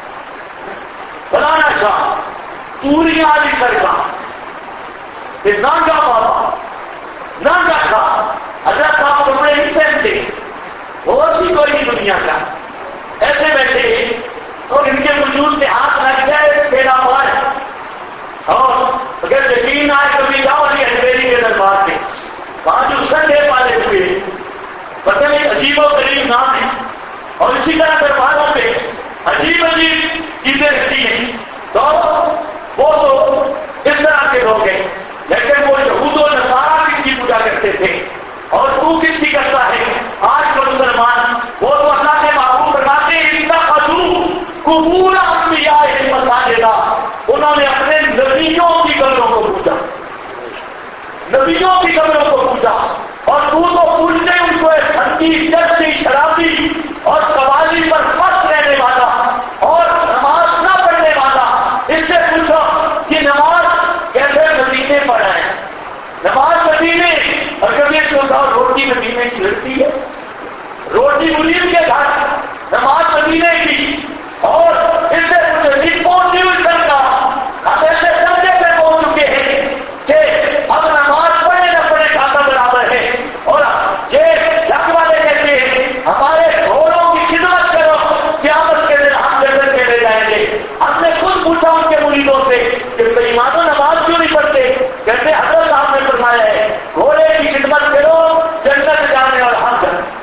فلانا شاہ پوری علی سرکار یہ نانگا بابا نانگا شاہ حضرت صاحب کپڑے نہیں پہنتے وہ اسی کوئی نہیں دنیا کا ایسے بیٹھے اور ان کے وجود سے ہاتھ لگ جائے پیڑا مار. اور اگر یقین آئے کبھی جاؤ علی اجمیری کے دربار میں وہاں جو سنڈے والے ہوئے پتہ نہیں عجیب و غریب نام ہے. اور اسی طرح درباروں پہ عجیب عجیب چیزیں رکھتی ہیں. تو وہ تو اس طرح کے لوگ ہیں، لیکن وہ یہود و نصارہ کس کی پوجا کرتے تھے اور تو کس کی کرتا ہے؟ آج کا مسلمان وہ تو اللہ کے محبوب بناتے قبور انبیاء مساجدہ. انہوں نے اپنے نبیوں کی قبروں کو پوجا، نبیوں کی قبروں کو پوجا. اور تو پوجتے ان کو ایک ٹھنڈی جرسی شرابی اور قوالی پر مست رہنے والا اور نماز نہ پڑھنے والا. اس سے پوچھو کہ نماز کیسے مدینے پڑھا ہے؟ نماز مدینے اور کبھی سوچا روٹی مدینے کی لڑتی ہے، روٹی مرید کے گھر، نماز مدینے کی. اور اس سے پوچھو کا ہم ایسے سمجھے پہ پہنچ چکے ہیں کہ اب نماز پڑھے نہ پڑھے کھاتا برابر ہے. اور یہ جگ والے کہتے ہیں ہمارے گھوڑوں کی خدمت کرو قیامت کے دن ہم جنت میں لے جائیں گے. ہم نے خود پوچھا ان کے مریدوں سے کہ ایمانوں نماز کیوں نہیں پڑھتے؟ کہتے حضرت صاحب نے فرمایا ہے گھوڑے کی خدمت کرو جنت جانے اور ہم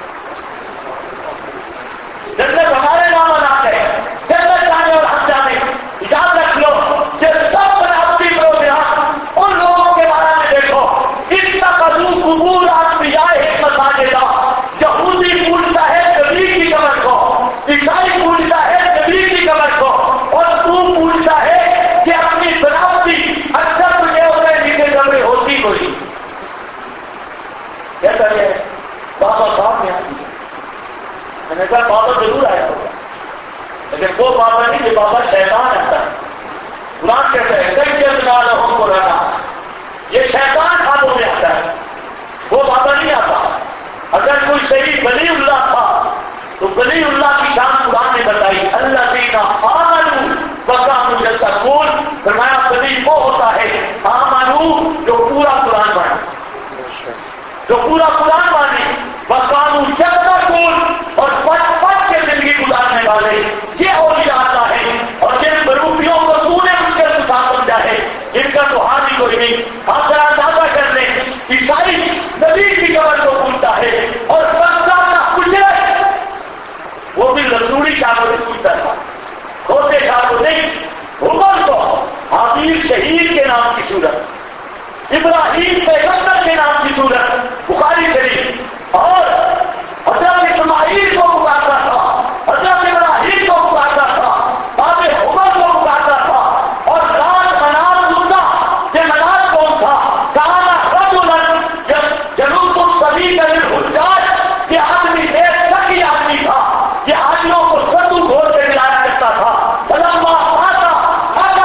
جنت ہمارے نام آزاد ہے، جنت جانے اور ہم جانے. یاد رکھ لو کہ سب بناوٹی پروگرام ان لوگوں کے بارے میں دیکھو اتنا قدو قبور انبیاء مساجدہ. یہودی پوجتا ہے نبی کی قبر کو، عیسائی پوجتا ہے نبی کی قبر کو، اور تو پوجتا ہے کہ اپنی بناوٹی اکثر تجھے ہوتے نیچے قبریں ہوتی کوئی. کہتا ہے بابا صاحب نے آتی میں نے کہا بابا ضرور آیا ہوگا لیکن وہ بابا نہیں کہ بابا شیطان آتا ہے. قرآن کہتا ہے کئی ہم کو رہنا یہ شیطان خوابوں میں آتا ہے، وہ بابا نہیں آتا. اگر کوئی صحیح ولی اللہ تھا تو ولی اللہ کی شان قرآن نے بتائی اللہ سینا آمنو وکانو یتقون. فرمایا ولی وہ ہوتا ہے آمنو جو پورا قرآن پڑھے، جو پورا قرآن مانے، وکانو یتقون اور پٹ پٹ کے زندگی گزارنے والے. یہ اولیاء اللہ ہے. اور جن بروپیوں کو تو نے مشکل کو ساتھ سمجھا ہے ان کا تو حال ہی کوئی نہیں. آپ ذرا اندازہ کر لیں عیسائی نبی کی قبر کو پوچھتا ہے اور بندہ نہ پوچھے وہ بھی رسولی شاہ کو پوچھتا تھا، کھوتے شاہ کو نہیں. عمر کو حابیل شہید کے نام کی صورت، ابراہیم پیغمبر کے نام کی صورت بخاری شریف. اور حضرت اسماعیل کو پکارتا تھا، حضرت ابراہیم کو پکارتا تھا، باب عمر کو پکارتا تھا. اور رات منال مدہ یہ منال کون تھا؟ کانا رجلا جنوب الصبی کا الحجاج. یہ آدمی ایک سخی آدمی تھا، یہ حاجیوں کو سدو گھول کے ملایا کرتا تھا. فلما آتا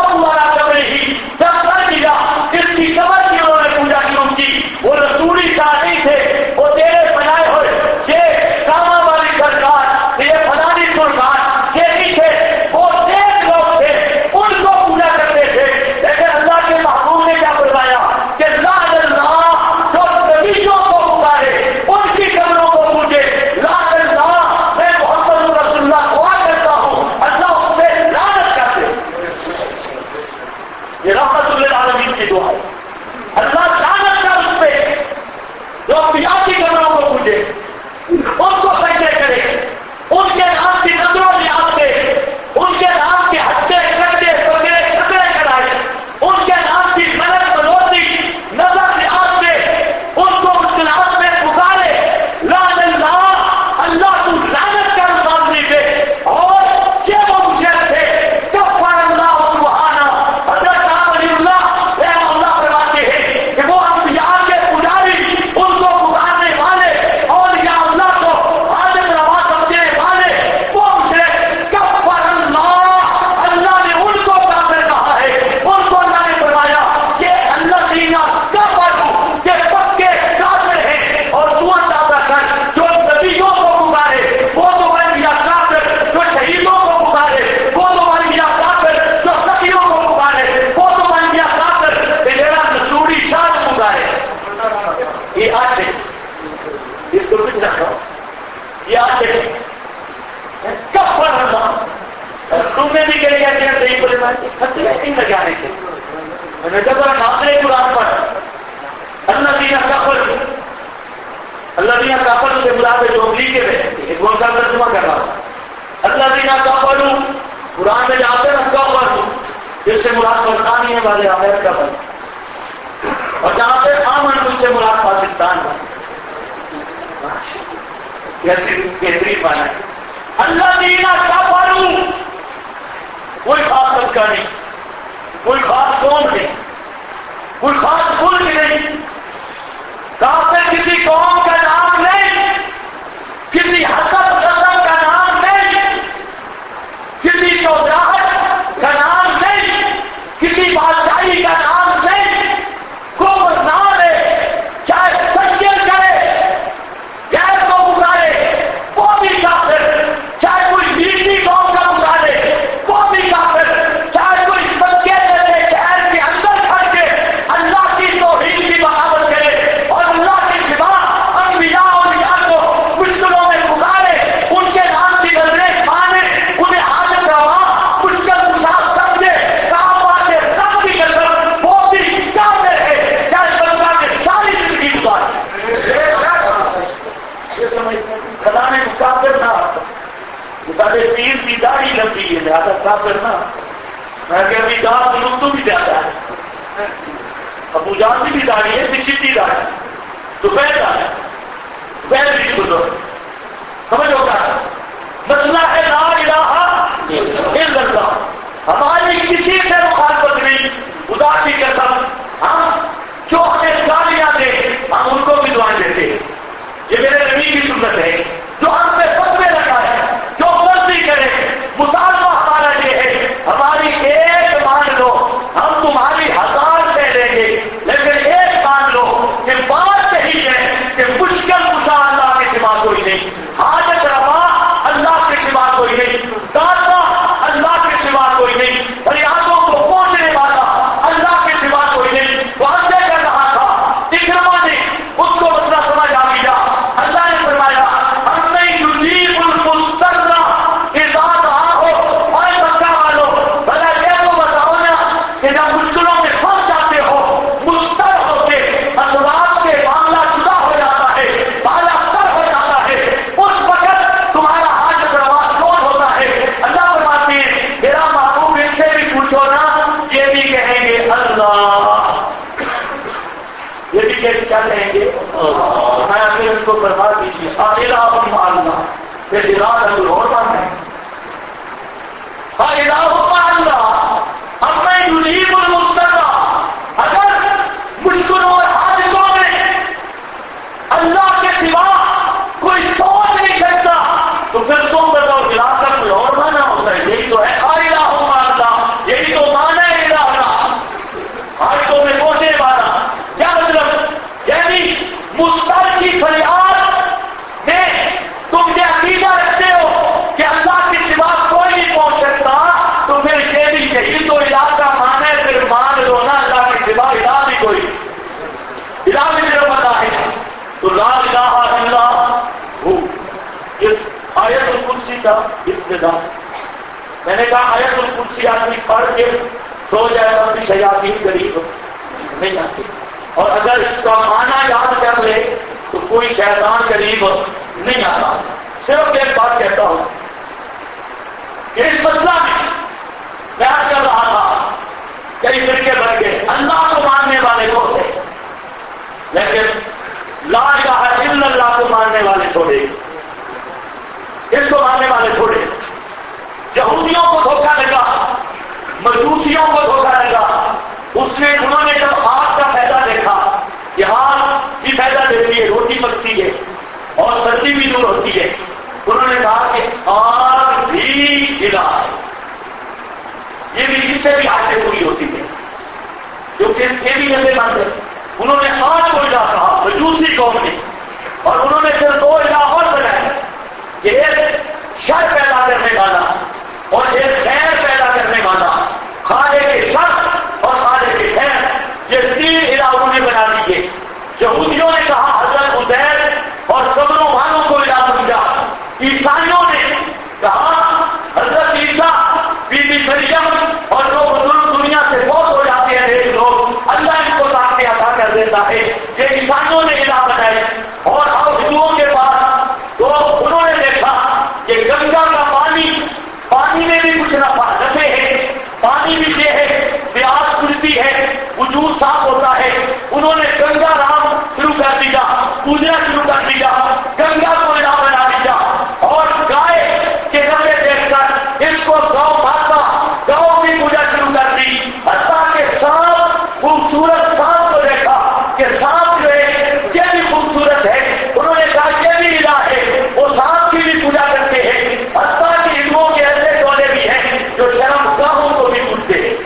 تم نے بھی کہہ کہتے ہیں صحیح بولے بات خط نہیں لگانے سے میں نے کہا ناظر قرآن پر اللہ دینا کافر سے مراد ہے جو عملی کے میں ایک کون سا ترجمہ کر رہا تھا اللہ دینا کافر قرآن میں جاتے ہیں کافر جس سے مراد برطانیہ والے امریکہ والے اور جہاں پہ امن اس سے مراد پاکستان والے کیسی بہترین مانا ہے اللہ دینا کافر کوئی خاص طبقہ نہیں کوئی خاص قوم نہیں کوئی خاص ملک نہیں کافر کسی قوم کا نام نہیں کسی حسب قسم کا نام نہیں کسی چودراہٹ کا نام نہیں کسی بادشاہی کا نام نہیں کوئی نام ہے چاہے سچے کرے غیر کو پکارے وہ بھی کافر چاہے کوئی بیٹی قوم کا پکارے وہ بھی کافر چاہے کوئی سچے جیسے شہر کے اندر کھڑ کے اللہ کی توحید کی بغاوت کرے اور اللہ کے سوا انبیاء اولیاء کو مشکلوں میں پکارے ان کے نام کی نظریں مانے انہیں حاجت روا مشکل کشا سمجھے کام والے رب کی نظر وہ بھی کافر ہے چاہے بندہ نے ساری زندگی گزارے یہ سمجھ خدا نے کافر نہ سارے پیر کی داڑھی لمبی ہے لہٰذا کافر نہ میں کہ ابھی داڑھ لطف بھی زیادہ ہے ابو جان کی بھی داڑھی ہے چٹی داڑھی دوپہر داڑھی دوپہر بھی بزرگ سمجھ ہوگا مسئلہ ہے لا الہ الا اللہ ہماری کسی سے مخالفت نہیں خدا کی قسم ہم جو ہمیں گالیاں دیں ہم ان کو بھی دعائیں دیتے ہیں یہ میرے نبی کی سنت ہے جو ہم پہ فتوے رکھا ہے جو مرضی کرے مطالبہ ہمارا یہ ہے ہماری ایک مان لو ہم تمہاری 1000 دے دیں گے لیکن ایک مان لو کہ بات یہی ہے کہ مشکل کشا اللہ کے سوا کوئی نہیں حاجت روا اللہ کے سوا کوئی نہیں داتا اللہ کے سوا کوئی نہیں فریادوں کو پہنچنے والا اللہ کے سوا کوئی نہیں واضح کر رہا تھا اکرما نے اس کو مسئلہ سمجھ آ گیا اللہ نے فرمایا ہم نہیں یجیب المضطر اذا دعاہ اور مکہ والوں بھلا یہ تو بتاؤ نا کہ جب مشکلوں میں پھنس جاتے ہو مضطر ہو کے اسباب کے معاملہ جدا ہو جاتا ہے بالا تر ہو جاتا ہے اس وقت تمہارا حاجت روا کون ہوتا ہے اللہ فرماتے ہیں میرا محبوب ان سے بھی پوچھو نا یہ بھی کہیں گے اللہ یہ بھی کیا کہیں گے میں اپنے ان کو برباد دیجیے الہ اللہ پھر ارادہ اور بات ہے الہ اللہ اب میں یجیب المضطر اگر مشکلوں اور حاجتوں میں اللہ کے سوا کوئی سوچ نہیں سکتا تو پھر تم بتاؤ علاقہ کوئی اور مانا ہوتا ہے یہی تو ہے الہ اللہ یہی تو مانا ہے الہ حاجتوں میں پہنچنے والا کیا مطلب یعنی مضطر کی فریاد میں تم یہ عقیدہ رکھتے ہو کہ اللہ کے سوا کوئی نہیں پہنچ سکتا تو پھر یہ بھی یہی تو علاقہ مانا ہے پھر مان لو نا اللہ کے سوا الہ بھی کوئی الہ بھی صرف پتا ہے تو لا الہ الا ہو اس آیت الکرسی کا ابتدا میں نے کہا آیت الکرسی آدمی پڑھ کے سو جائے گا بھی شیاطین قریب نہیں آتی اور اگر اس کا معنی یاد کر لے تو کوئی شیطان قریب نہیں آتا صرف ایک بات کہتا ہوں کہ اس مسئلہ میں بیان کر رہا تھا کئی فرقے بن گئے اللہ کو ماننے والے وہ تھے لیکن لا الہ الا اللہ کو ماننے والے چھوڑے اس کو ماننے والے چھوڑے یہودیوں کو دھوکہ لگا مجوسیوں کو دھوکہ لگا انہوں نے جب آگ کا فائدہ دیکھا کہ آگ بھی فائدہ دیتی ہے روٹی پکتی ہے اور سردی بھی دور ہوتی ہے انہوں نے کہا کہ آگ بھی الہ ہے یہ بھی اس سے بھی آگے پوری ہوتی ہے جو کہ اس کے بھی نظر مند ہے انہوں نے آج کو الہ کہا مجوسی قوم نے اور انہوں نے پھر 2 الہ اور بنائے کہ ایک شر پیدا کرنے والا اور ایک خیر پیدا کرنے والا خالق کے شر اور خالق کے خیر یہ 3 الہ انہوں نے بنا دیے یہودیوں نے کہا حضرت عزیر اور قبروں والوں کو الہ سمجھا عیسائیوں نے کہا حضرت عیسیٰ بھی ہے کہ عیسائیوں نے الہ بنائی اور ہم ہندوؤں کے پاس تو انہوں نے دیکھا کہ گنگا کا پانی میں بھی کچھ نفے ہے، پانی بھی یہ ہے، پیاس کھلتی ہے، وجود صاف ہوتا ہے. انہوں نے گنگا رام شروع کر دیا، پوجنا شروع کر دیا، گنگا کو الہ بنا دیا اور گائے کے نفے دیکھ کر اس کو گاؤں ماتا گاؤں کی پوجا شروع کر دی. حتیٰ کہ سانپ، خوبصورت سانپ کو دیکھا کہ سانپ جو ہے یہ بھی خوبصورت ہے، انہوں نے کہا یہ بھی الہ ہے، وہ سانپ کی بھی پوجا کرتے ہیں. حتیٰ کہ ہندوؤں کے ایسے ٹولے بھی ہیں جو شرم گاہوں کو بھی پوجتے ہیں.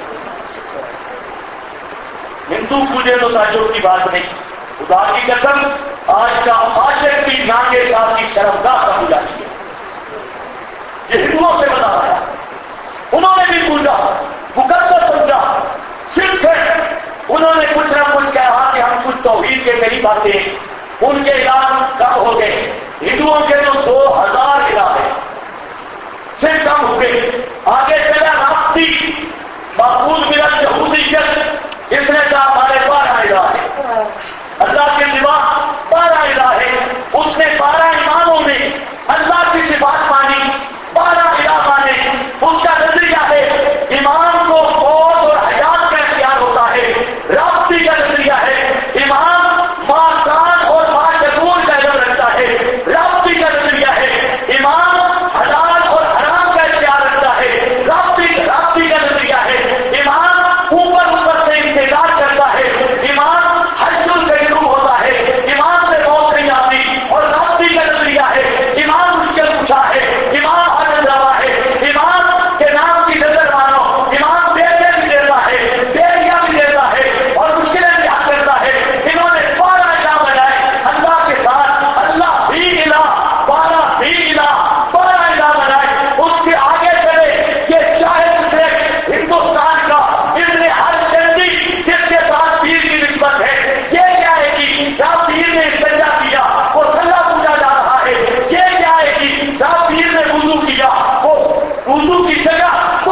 ہندو پوجے تو تعجب کی بات نہیں، خدا کی قسم آج کا عاشق بھی نانگے صاحب کی شرمگاہ کا پوجا کیا. یہ ہندوؤں سے بتا رہا ہے، انہوں نے بھی پوجا، مقدس سمجھا. صرف انہوں نے کچھ نہ کچھ کہا کہ ہم کچھ توحید کے قریب آتے ہیں. ان کے الہ کم ہو گئے. ہندوؤں کے تو 2000 الہ ہیں، پھر کم ہو گئے. آگے چلا رابطی محفوظ ملت یہودیت، اس نے کہا ہمارے 12 الہ ہے، اللہ کے سوا 12 الہ ہے. اس نے 12 اماموں میں اللہ کی صفات مانی، 12 الہ مانے. اس کا نظریہ ہے امام کو موت اور حیات کا اختیار ہوتا ہے. رابطی کا نظریہ ہے امام ماں کان اور ماں شکور کا علم رکھتا ہے. رابطی کا نظریہ ہے امام حلال اور حرام کا اختیار رکھتا ہے. رابطی کا نظریہ ہے امام اوپر سے انتظار کرتا ہے. امام حج القیوم ہوتا ہے، امام سے موت نہیں آتی. اور رابطی کا نظریہ ہے امام مشکل کشا ہے، امام حج روا ہے، امام کے نام کی نظر مانو. امام بیٹے بھی دیتا ہے، بیٹیاں بھی دیتا ہے اور مشکلیں بھی حل کرتا ہے. انہوں نے 12 الہ بنائے اللہ کے ساتھ. اللہ بھی الہ، 12 بھی الہ، 12 الہ بنائے. اس کے آگے چلے کہ چاہے اسے ہندوستان کا ابن ہر جلدی جس کے ساتھ پیر کی نسبت ہے، یہ کیا ہے کہ جب پیر نے استنجا کیا وہ تھلا پوجا جا رہا ہے. یہ کیا ہے کہ جب پیر نے وضو کیا وہ وضو کی جگہ